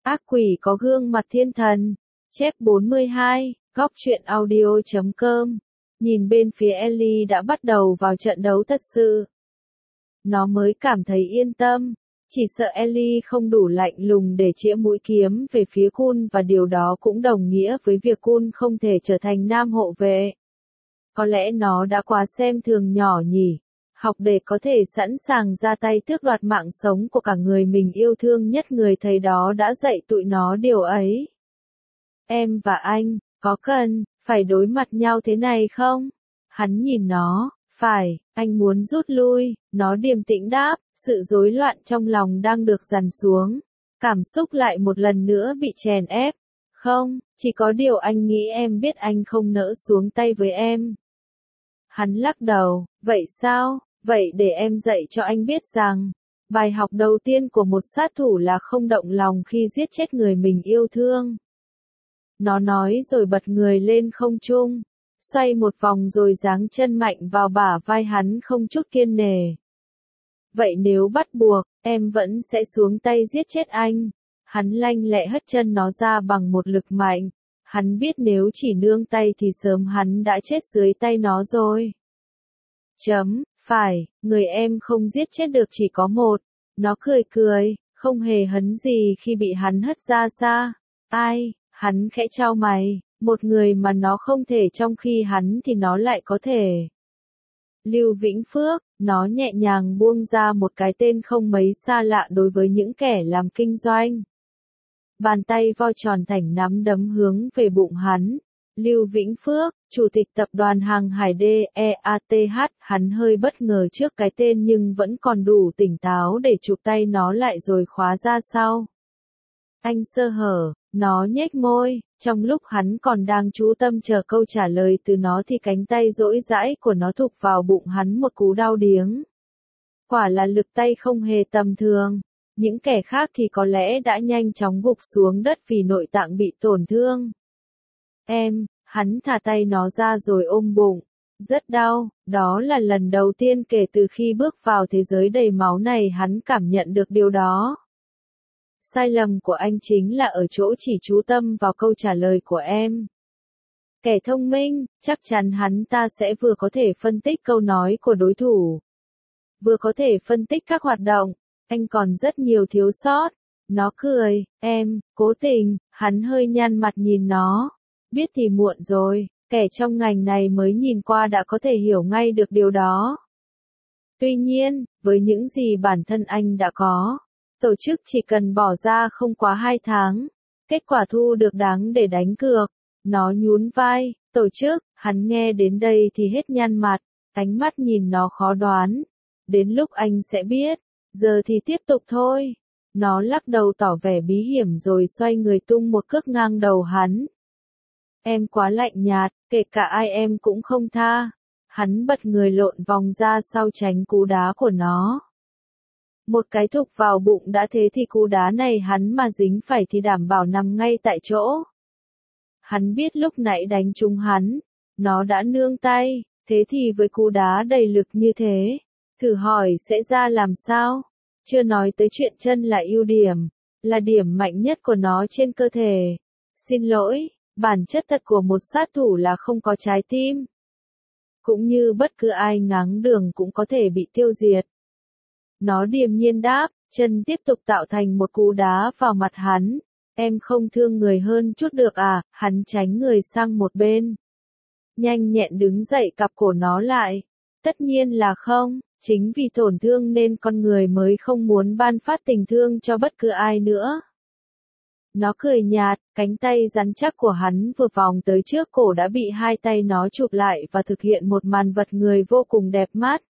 Ác quỷ có gương mặt thiên thần. Chép 42, góc truyện audio.com. Nhìn bên phía Ellie đã bắt đầu vào trận đấu thật sự. Nó mới cảm thấy yên tâm. Chỉ sợ Ellie không đủ lạnh lùng để chĩa mũi kiếm về phía Kun, và điều đó cũng đồng nghĩa với việc Kun không thể trở thành nam hộ vệ. Có lẽ nó đã quá xem thường nhỏ nhỉ. Học để có thể sẵn sàng ra tay tước đoạt mạng sống của cả người mình yêu thương nhất. Người thầy đó đã dạy tụi nó điều ấy. Em và anh, có cần phải đối mặt nhau thế này không? Hắn nhìn nó. Phải, anh muốn rút lui, nó điềm tĩnh đáp, sự rối loạn trong lòng đang được dằn xuống. Cảm xúc lại một lần nữa bị chèn ép. Không, chỉ có điều anh nghĩ em biết anh không nỡ xuống tay với em. Hắn lắc đầu, vậy sao? Vậy để em dạy cho anh biết rằng, bài học đầu tiên của một sát thủ là không động lòng khi giết chết người mình yêu thương. Nó nói rồi bật người lên không trung, xoay một vòng rồi giáng chân mạnh vào bả vai hắn không chút kiêng nể. Vậy nếu bắt buộc, em vẫn sẽ xuống tay giết chết anh. Hắn lanh lẹ hất chân nó ra bằng một lực mạnh. Hắn biết nếu chỉ nương tay thì sớm hắn đã chết dưới tay nó rồi. Phải, người em không giết chết được chỉ có một. Nó cười cười, không hề hấn gì khi bị hắn hất ra xa. Ai? Hắn khẽ chau mày, một người mà nó không thể trong khi hắn thì nó lại có thể. Lưu Vĩnh Phước, nó nhẹ nhàng buông ra một cái tên không mấy xa lạ đối với những kẻ làm kinh doanh. Bàn tay vo tròn thành nắm đấm hướng về bụng hắn. Lưu Vĩnh Phước, chủ tịch tập đoàn hàng hải DEATH, hắn hơi bất ngờ trước cái tên nhưng vẫn còn đủ tỉnh táo để chụp tay nó lại rồi khóa ra sau. Anh sơ hở, nó nhếch môi, trong lúc hắn còn đang chú tâm chờ câu trả lời từ nó thì cánh tay rỗi rãi của nó thụp vào bụng hắn một cú đau điếng. Quả là lực tay không hề tầm thường. Những kẻ khác thì có lẽ đã nhanh chóng gục xuống đất vì nội tạng bị tổn thương. Hắn thả tay nó ra rồi ôm bụng. Rất đau, đó là lần đầu tiên kể từ khi bước vào thế giới đầy máu này hắn cảm nhận được điều đó. Sai lầm của anh chính là ở chỗ chỉ chú tâm vào câu trả lời của em. Kẻ thông minh, chắc chắn hắn ta sẽ vừa có thể phân tích câu nói của đối thủ, vừa có thể phân tích các hoạt động. Anh còn rất nhiều thiếu sót. Nó cười, cố tình, hắn hơi nhăn mặt nhìn nó. Biết thì muộn rồi, kẻ trong ngành này mới nhìn qua đã có thể hiểu ngay được điều đó. Tuy nhiên, với những gì bản thân anh đã có, tổ chức chỉ cần bỏ ra không quá 2 tháng, kết quả thu được đáng để đánh cược. Nó nhún vai, tổ chức, hắn nghe đến đây thì hết nhăn mặt, ánh mắt nhìn nó khó đoán. Đến lúc anh sẽ biết, giờ thì tiếp tục thôi. Nó lắc đầu tỏ vẻ bí hiểm rồi xoay người tung một cước ngang đầu hắn. Em quá lạnh nhạt, kể cả ai em cũng không tha. Hắn bật người lộn vòng ra sau tránh cú đá của nó. Một cái thục vào bụng đã thế thì cú đá này hắn mà dính phải thì đảm bảo nằm ngay tại chỗ. Hắn biết lúc nãy đánh trúng hắn, nó đã nương tay, thế thì với cú đá đầy lực như thế, thử hỏi sẽ ra làm sao? Chưa nói tới chuyện chân là ưu điểm, là điểm mạnh nhất của nó trên cơ thể. Xin lỗi, bản chất thật của một sát thủ là không có trái tim. Cũng như bất cứ ai ngáng đường cũng có thể bị tiêu diệt. Nó điềm nhiên đáp, chân tiếp tục tạo thành một cú đá vào mặt hắn. Em không thương người hơn chút được à? Hắn tránh người sang một bên. Nhanh nhẹn đứng dậy cặp cổ nó lại. Tất nhiên là không, chính vì tổn thương nên con người mới không muốn ban phát tình thương cho bất cứ ai nữa. Nó cười nhạt, cánh tay rắn chắc của hắn vừa vòng tới trước cổ đã bị hai tay nó chụp lại và thực hiện một màn vật người vô cùng đẹp mắt.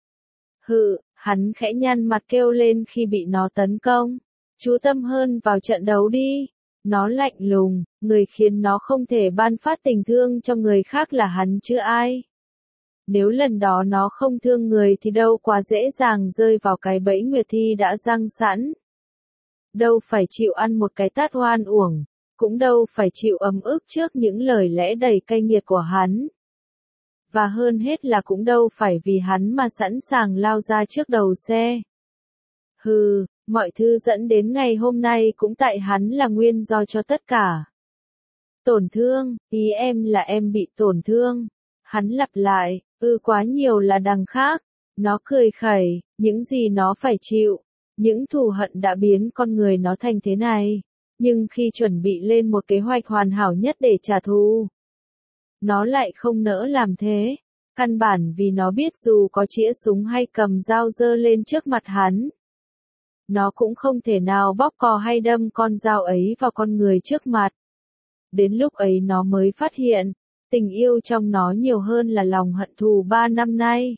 Hắn khẽ nhăn mặt kêu lên khi bị nó tấn công. Chú tâm hơn vào trận đấu đi. Nó lạnh lùng, người khiến nó không thể ban phát tình thương cho người khác là hắn chứ ai. Nếu lần đó nó không thương người thì đâu quá dễ dàng rơi vào cái bẫy Nguyệt Thi đã giăng sẵn. Đâu phải chịu ăn một cái tát oan uổng, cũng đâu phải chịu ấm ức trước những lời lẽ đầy cay nghiệt của hắn. Và hơn hết là cũng đâu phải vì hắn mà sẵn sàng lao ra trước đầu xe. Mọi thứ dẫn đến ngày hôm nay cũng tại hắn là nguyên do cho tất cả. Tổn thương, ý em là em bị tổn thương. Hắn lặp lại, quá nhiều là đằng khác. Nó cười khẩy, những gì nó phải chịu. Những thù hận đã biến con người nó thành thế này. Nhưng khi chuẩn bị lên một kế hoạch hoàn hảo nhất để trả thù, nó lại không nỡ làm thế. Căn bản vì nó biết dù có chĩa súng hay cầm dao giơ lên trước mặt hắn, nó cũng không thể nào bóp cò hay đâm con dao ấy vào con người trước mặt. Đến lúc ấy nó mới phát hiện, tình yêu trong nó nhiều hơn là lòng hận thù 3 năm nay.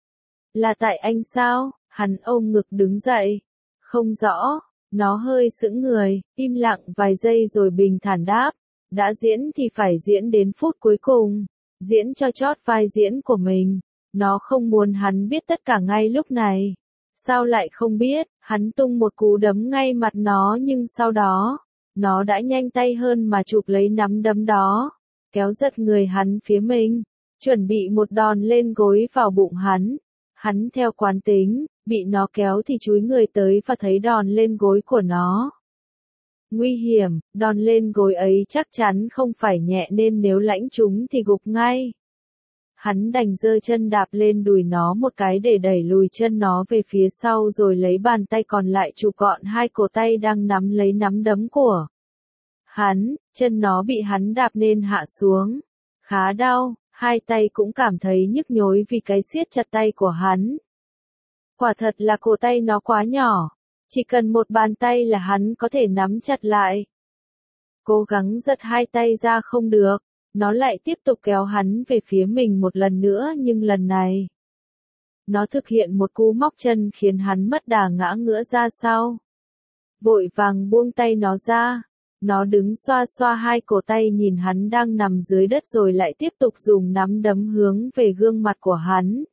Là tại anh sao? Hắn ôm ngực đứng dậy. Không rõ, nó hơi sững người, im lặng vài giây rồi bình thản đáp. Đã diễn thì phải diễn đến phút cuối cùng, diễn cho chót vai diễn của mình. Nó không muốn hắn biết tất cả ngay lúc này. Sao lại không biết, hắn tung một cú đấm ngay mặt nó nhưng sau đó, nó đã nhanh tay hơn mà chụp lấy nắm đấm đó, kéo giật người hắn phía mình, chuẩn bị một đòn lên gối vào bụng hắn. Hắn theo quán tính, bị nó kéo thì chúi người tới và thấy đòn lên gối của nó. Nguy hiểm, đòn lên gối ấy chắc chắn không phải nhẹ nên nếu lãnh chúng thì gục ngay. Hắn đành giơ chân đạp lên đùi nó một cái để đẩy lùi chân nó về phía sau rồi lấy bàn tay còn lại chụp gọn hai cổ tay đang nắm lấy nắm đấm của hắn, chân nó bị hắn đạp nên hạ xuống. Khá đau, hai tay cũng cảm thấy nhức nhối vì cái siết chặt tay của hắn. Quả thật là cổ tay nó quá nhỏ, chỉ cần một bàn tay là hắn có thể nắm chặt lại. Cố gắng giật hai tay ra không được. Nó lại tiếp tục kéo hắn về phía mình một lần nữa nhưng lần này, nó thực hiện một cú móc chân khiến hắn mất đà ngã ngửa ra sau. Vội vàng buông tay nó ra. Nó đứng xoa xoa hai cổ tay nhìn hắn đang nằm dưới đất rồi lại tiếp tục dùng nắm đấm hướng về gương mặt của hắn.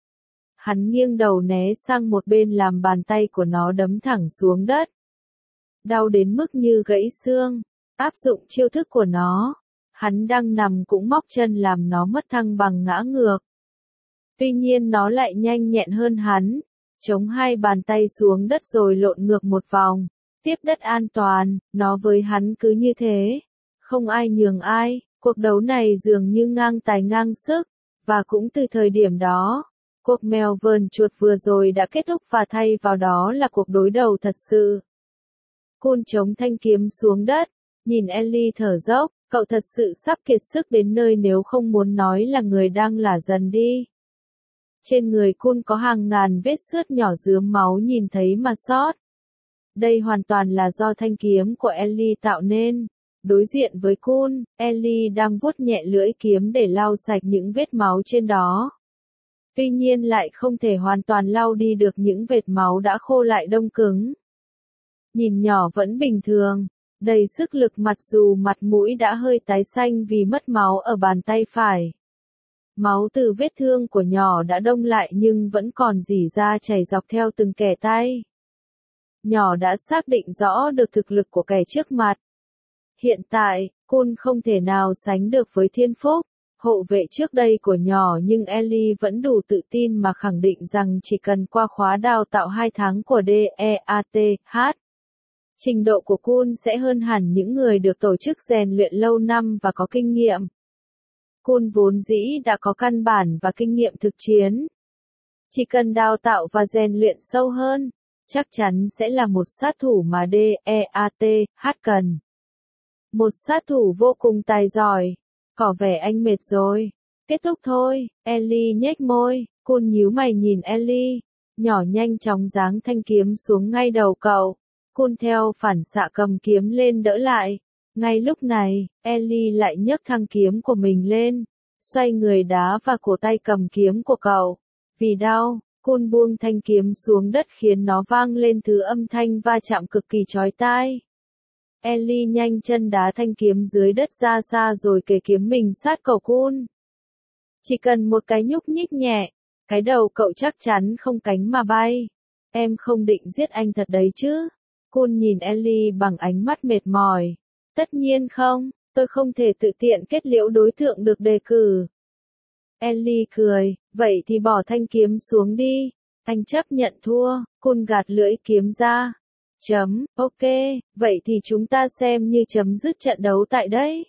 Hắn nghiêng đầu né sang một bên làm bàn tay của nó đấm thẳng xuống đất. Đau đến mức như gãy xương. Áp dụng chiêu thức của nó, hắn đang nằm cũng móc chân làm nó mất thăng bằng ngã ngược. Tuy nhiên nó lại nhanh nhẹn hơn hắn, chống hai bàn tay xuống đất rồi lộn ngược một vòng, tiếp đất an toàn, nó với hắn cứ như thế. Không ai nhường ai, cuộc đấu này dường như ngang tài ngang sức, và cũng từ thời điểm đó, cuộc Melbourne chuột vừa rồi đã kết thúc và thay vào đó là cuộc đối đầu thật sự. Kun chống thanh kiếm xuống đất, nhìn Ellie thở dốc. Cậu thật sự sắp kiệt sức đến nơi nếu không muốn nói là người đang lả dần đi. Trên người Kun có hàng ngàn vết xước nhỏ rướm máu nhìn thấy mà xót. Đây hoàn toàn là do thanh kiếm của Ellie tạo nên. Đối diện với Kun, Ellie đang vuốt nhẹ lưỡi kiếm để lau sạch những vết máu trên đó. Tuy nhiên lại không thể hoàn toàn lau đi được những vệt máu đã khô lại đông cứng. Nhìn nhỏ vẫn bình thường. Đầy sức lực mặc dù mặt mũi đã hơi tái xanh vì mất máu ở bàn tay phải. Máu từ vết thương của nhỏ đã đông lại nhưng vẫn còn rỉ ra chảy dọc theo từng kẽ tay. Nhỏ đã xác định rõ được thực lực của kẻ trước mặt. Hiện tại, Kun không thể nào sánh được với Thiên Phúc, hộ vệ trước đây của nhỏ nhưng Ellie vẫn đủ tự tin mà khẳng định rằng chỉ cần qua khóa đào tạo 2 tháng của DEATH. Trình độ của Kun sẽ hơn hẳn những người được tổ chức rèn luyện lâu năm và có kinh nghiệm. Kun vốn dĩ đã có căn bản và kinh nghiệm thực chiến. Chỉ cần đào tạo và rèn luyện sâu hơn, chắc chắn sẽ là một sát thủ mà DEATH cần. Một sát thủ vô cùng tài giỏi. Có vẻ anh mệt rồi. Kết thúc thôi, Ellie nhếch môi, Kun nhíu mày nhìn Ellie. Nhỏ nhanh chóng giáng thanh kiếm xuống ngay đầu cậu. Kun theo phản xạ cầm kiếm lên đỡ lại. Ngay lúc này, Ellie lại nhấc thanh kiếm của mình lên, xoay người đá vào cổ tay cầm kiếm của cậu. Vì đau, Kun buông thanh kiếm xuống đất khiến nó vang lên thứ âm thanh va chạm cực kỳ chói tai. Ellie nhanh chân đá thanh kiếm dưới đất ra xa rồi kề kiếm mình sát cổ Kun. Chỉ cần một cái nhúc nhích nhẹ, cái đầu cậu chắc chắn không cánh mà bay. Em không định giết anh thật đấy chứ? Kun nhìn Ellie bằng ánh mắt mệt mỏi. Tất nhiên không, tôi không thể tự tiện kết liễu đối tượng được đề cử. Ellie cười, vậy thì bỏ thanh kiếm xuống đi. Anh chấp nhận thua, Kun gạt lưỡi kiếm ra, Ok, vậy thì chúng ta xem như chấm dứt trận đấu tại đây.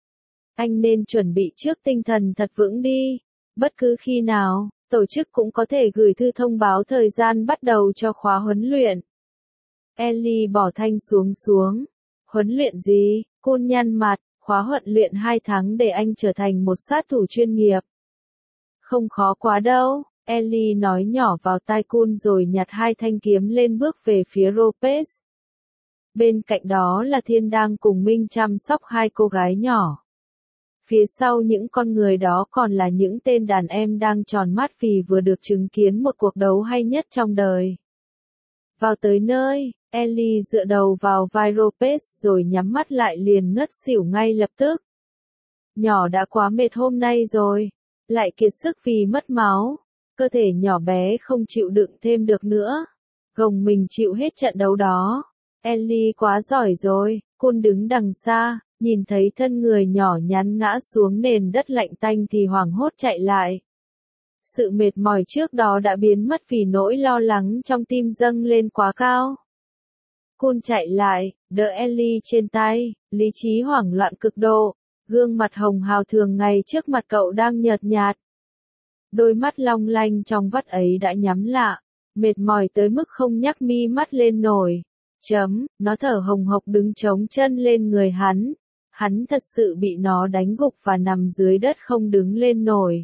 Anh nên chuẩn bị trước tinh thần thật vững đi. Bất cứ khi nào, tổ chức cũng có thể gửi thư thông báo thời gian bắt đầu cho khóa huấn luyện. Ellie bỏ thanh xuống. Huấn luyện gì? Kun nhăn mặt, khóa huấn luyện 2 tháng để anh trở thành một sát thủ chuyên nghiệp. Không khó quá đâu, Ellie nói nhỏ vào tai Kun rồi nhặt 2 thanh kiếm lên bước về phía Ropes. Bên cạnh đó là Thiên đang cùng Minh chăm sóc 2 cô gái nhỏ. Phía sau những con người đó còn là những tên đàn em đang tròn mắt vì vừa được chứng kiến một cuộc đấu hay nhất trong đời. Vào tới nơi, Ellie dựa đầu vào vai Ropes rồi nhắm mắt lại liền ngất xỉu ngay lập tức. Nhỏ đã quá mệt hôm nay rồi, lại kiệt sức vì mất máu, cơ thể nhỏ bé không chịu đựng thêm được nữa. Gồng mình chịu hết trận đấu đó. Ellie quá giỏi rồi, Kun đứng đằng xa, nhìn thấy thân người nhỏ nhắn ngã xuống nền đất lạnh tanh thì hoảng hốt chạy lại. Sự mệt mỏi trước đó đã biến mất vì nỗi lo lắng trong tim dâng lên quá cao. Kun chạy lại, đỡ Ellie trên tay, lý trí hoảng loạn cực độ, gương mặt hồng hào thường ngày trước mặt cậu đang nhợt nhạt. Đôi mắt long lanh trong vắt ấy đã nhắm lạ, mệt mỏi tới mức không nhắc mi mắt lên nổi. Nó thở hồng hộc đứng chống chân lên người hắn. Hắn thật sự bị nó đánh gục và nằm dưới đất không đứng lên nổi.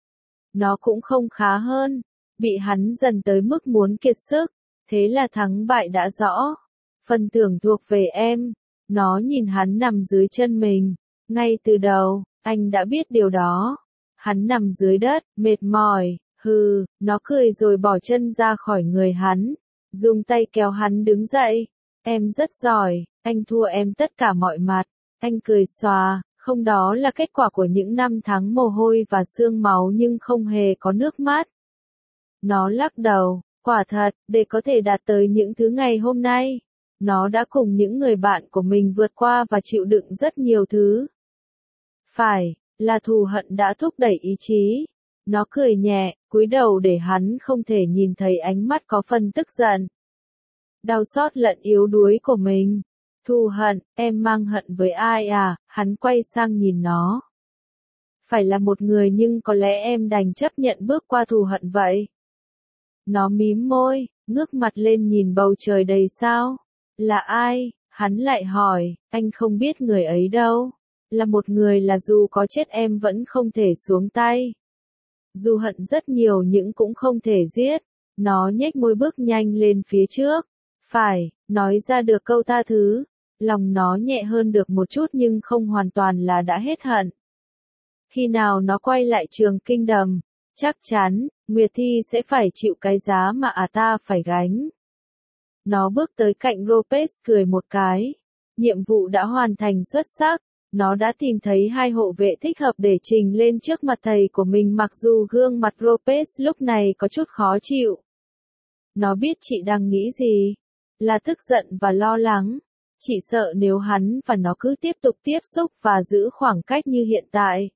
Nó cũng không khá hơn, bị hắn dần tới mức muốn kiệt sức, thế là thắng bại đã rõ. Phần thưởng thuộc về em. Nó nhìn hắn nằm dưới chân mình. Ngay từ đầu, anh đã biết điều đó. Hắn nằm dưới đất, mệt mỏi, nó cười rồi bỏ chân ra khỏi người hắn. Dùng tay kéo hắn đứng dậy. Em rất giỏi, anh thua em tất cả mọi mặt. Anh cười xòa, không đó là kết quả của những năm tháng mồ hôi và xương máu nhưng không hề có nước mắt. Nó lắc đầu, quả thật, để có thể đạt tới những thứ ngày hôm nay, nó đã cùng những người bạn của mình vượt qua và chịu đựng rất nhiều thứ. Phải, là thù hận đã thúc đẩy ý chí. Nó cười nhẹ, cúi đầu để hắn không thể nhìn thấy ánh mắt có phần tức giận. Đau xót lẫn yếu đuối của mình. Thù hận, em mang hận với ai à? Hắn quay sang nhìn nó. Phải là một người nhưng có lẽ em đành chấp nhận bước qua thù hận vậy. Nó mím môi, ngước mặt lên nhìn bầu trời đầy sao. Là ai? Hắn lại hỏi, anh không biết người ấy đâu. Là một người là dù có chết em vẫn không thể xuống tay. Dù hận rất nhiều nhưng cũng không thể giết. Nó nhếch môi bước nhanh lên phía trước. Phải, nói ra được câu tha thứ. Lòng nó nhẹ hơn được một chút nhưng không hoàn toàn là đã hết hận. Khi nào nó quay lại trường kinh đầm, chắc chắn, Nguyệt Thi sẽ phải chịu cái giá mà ta phải gánh. Nó bước tới cạnh Ropes cười một cái. Nhiệm vụ đã hoàn thành xuất sắc. Nó đã tìm thấy 2 hộ vệ thích hợp để trình lên trước mặt thầy của mình mặc dù gương mặt Ropes lúc này có chút khó chịu. Nó biết chị đang nghĩ gì. Là tức giận và lo lắng. Chị sợ nếu hắn và nó cứ tiếp tục tiếp xúc và giữ khoảng cách như hiện tại.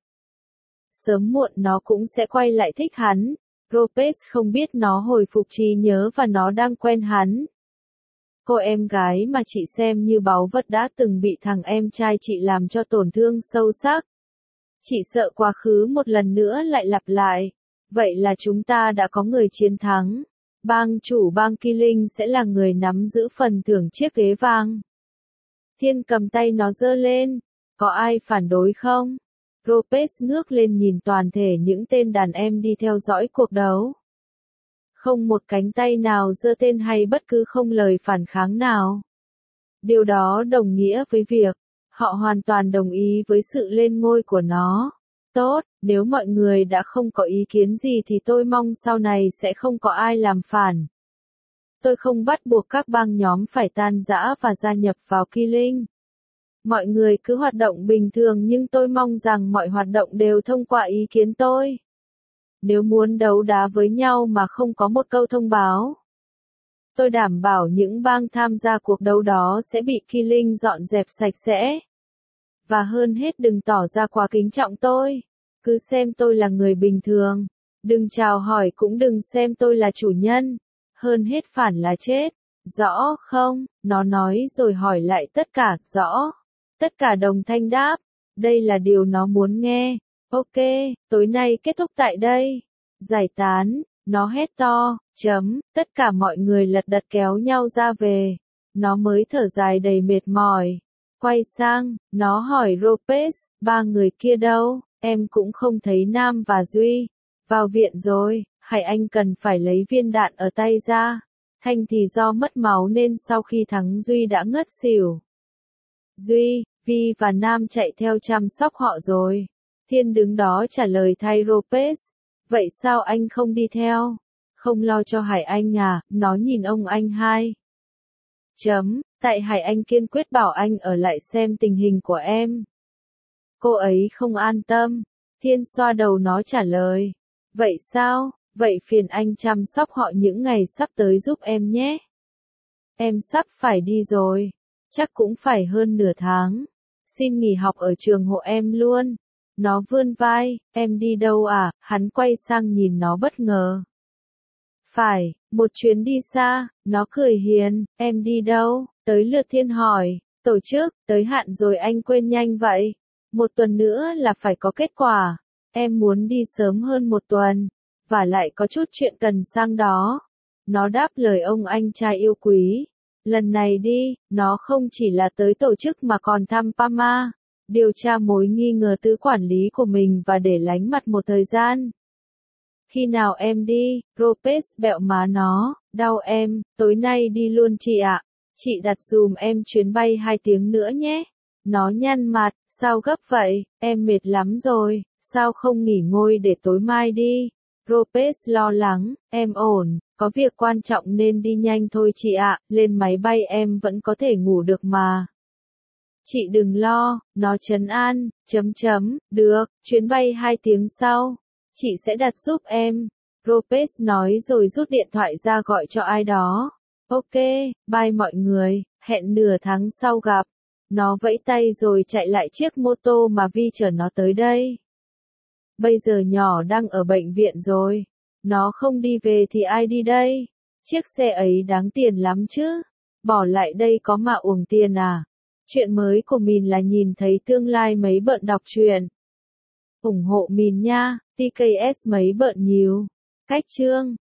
Sớm muộn nó cũng sẽ quay lại thích hắn. Ropes không biết nó hồi phục trí nhớ và nó đang quen hắn. Cô em gái mà chị xem như báu vật đã từng bị thằng em trai chị làm cho tổn thương sâu sắc. Chị sợ quá khứ một lần nữa lại lặp lại. Vậy là chúng ta đã có người chiến thắng. Bang chủ bang Killing sẽ là người nắm giữ phần thưởng chiếc ghế vàng. Thiên cầm tay nó giơ lên. Có ai phản đối không? Ropes ngước lên nhìn toàn thể những tên đàn em đi theo dõi cuộc đấu. Không một cánh tay nào giơ tên hay bất cứ không lời phản kháng nào. Điều đó đồng nghĩa với việc, họ hoàn toàn đồng ý với sự lên ngôi của nó. Tốt, nếu mọi người đã không có ý kiến gì thì tôi mong sau này sẽ không có ai làm phản. Tôi không bắt buộc các bang nhóm phải tan rã và gia nhập vào Killing. Mọi người cứ hoạt động bình thường nhưng tôi mong rằng mọi hoạt động đều thông qua ý kiến tôi. Nếu muốn đấu đá với nhau mà không có một câu thông báo, tôi đảm bảo những bang tham gia cuộc đấu đó sẽ bị Killing dọn dẹp sạch sẽ. Và hơn hết đừng tỏ ra quá kính trọng tôi. Cứ xem tôi là người bình thường. Đừng chào hỏi cũng đừng xem tôi là chủ nhân. Hơn hết phản là chết. Rõ không? Nó nói rồi hỏi lại tất cả, rõ. Tất cả đồng thanh đáp. Đây là điều nó muốn nghe. Ok, tối nay kết thúc tại đây. Giải tán, nó hét to, tất cả mọi người lật đật kéo nhau ra về. Nó mới thở dài đầy mệt mỏi. Quay sang, nó hỏi Ropes, ba người kia đâu, em cũng không thấy Nam và Duy. Vào viện rồi, Hải Anh cần phải lấy viên đạn ở tay ra. Thanh thì do mất máu nên sau khi thắng Duy đã ngất xỉu. Duy, Vi và Nam chạy theo chăm sóc họ rồi. Thiên đứng đó trả lời thay Ropes. Vậy sao anh không đi theo? Không lo cho Hải Anh à? Nó nhìn ông anh hai. Tại Hải Anh kiên quyết bảo anh ở lại xem tình hình của em. Cô ấy không an tâm. Thiên xoa đầu nó trả lời. Vậy sao? Vậy phiền anh chăm sóc họ những ngày sắp tới giúp em nhé. Em sắp phải đi rồi. Chắc cũng phải hơn nửa tháng. Xin nghỉ học ở trường hộ em luôn. Nó vươn vai, em đi đâu à? Hắn quay sang nhìn nó bất ngờ. Phải, một chuyến đi xa, nó cười hiền, em đi đâu? Tới lượt Thiên hỏi, tổ chức, tới hạn rồi anh quên nhanh vậy. Một tuần nữa là phải có kết quả. Em muốn đi sớm hơn một tuần, và lại có chút chuyện cần sang đó. Nó đáp lời ông anh trai yêu quý. Lần này đi, nó không chỉ là tới tổ chức mà còn thăm Pama, điều tra mối nghi ngờ tứ quản lý của mình và để lánh mặt một thời gian. Khi nào em đi? Ropes bẹo má nó, đau em, tối nay đi luôn chị ạ. Chị đặt dùm em chuyến bay 2 tiếng nữa nhé. Nó nhăn mặt, sao gấp vậy, em mệt lắm rồi, sao không nghỉ ngơi để tối mai đi? Ropes lo lắng, em ổn, có việc quan trọng nên đi nhanh thôi chị ạ, lên máy bay em vẫn có thể ngủ được mà. Chị đừng lo, nó trấn an, được, chuyến bay 2 tiếng sau. Chị sẽ đặt giúp em. Ropes nói rồi rút điện thoại ra gọi cho ai đó. Ok, bye mọi người, hẹn nửa tháng sau gặp. Nó vẫy tay rồi chạy lại chiếc mô tô mà Vi chở nó tới đây. Bây giờ nhỏ đang ở bệnh viện rồi. Nó không đi về thì ai đi đây? Chiếc xe ấy đáng tiền lắm chứ. Bỏ lại đây có mà uổng tiền à? Chuyện mới của mình là nhìn thấy tương lai mấy bận đọc truyện. Ủng hộ mình nha, TKS mấy bận nhiều. Cách chương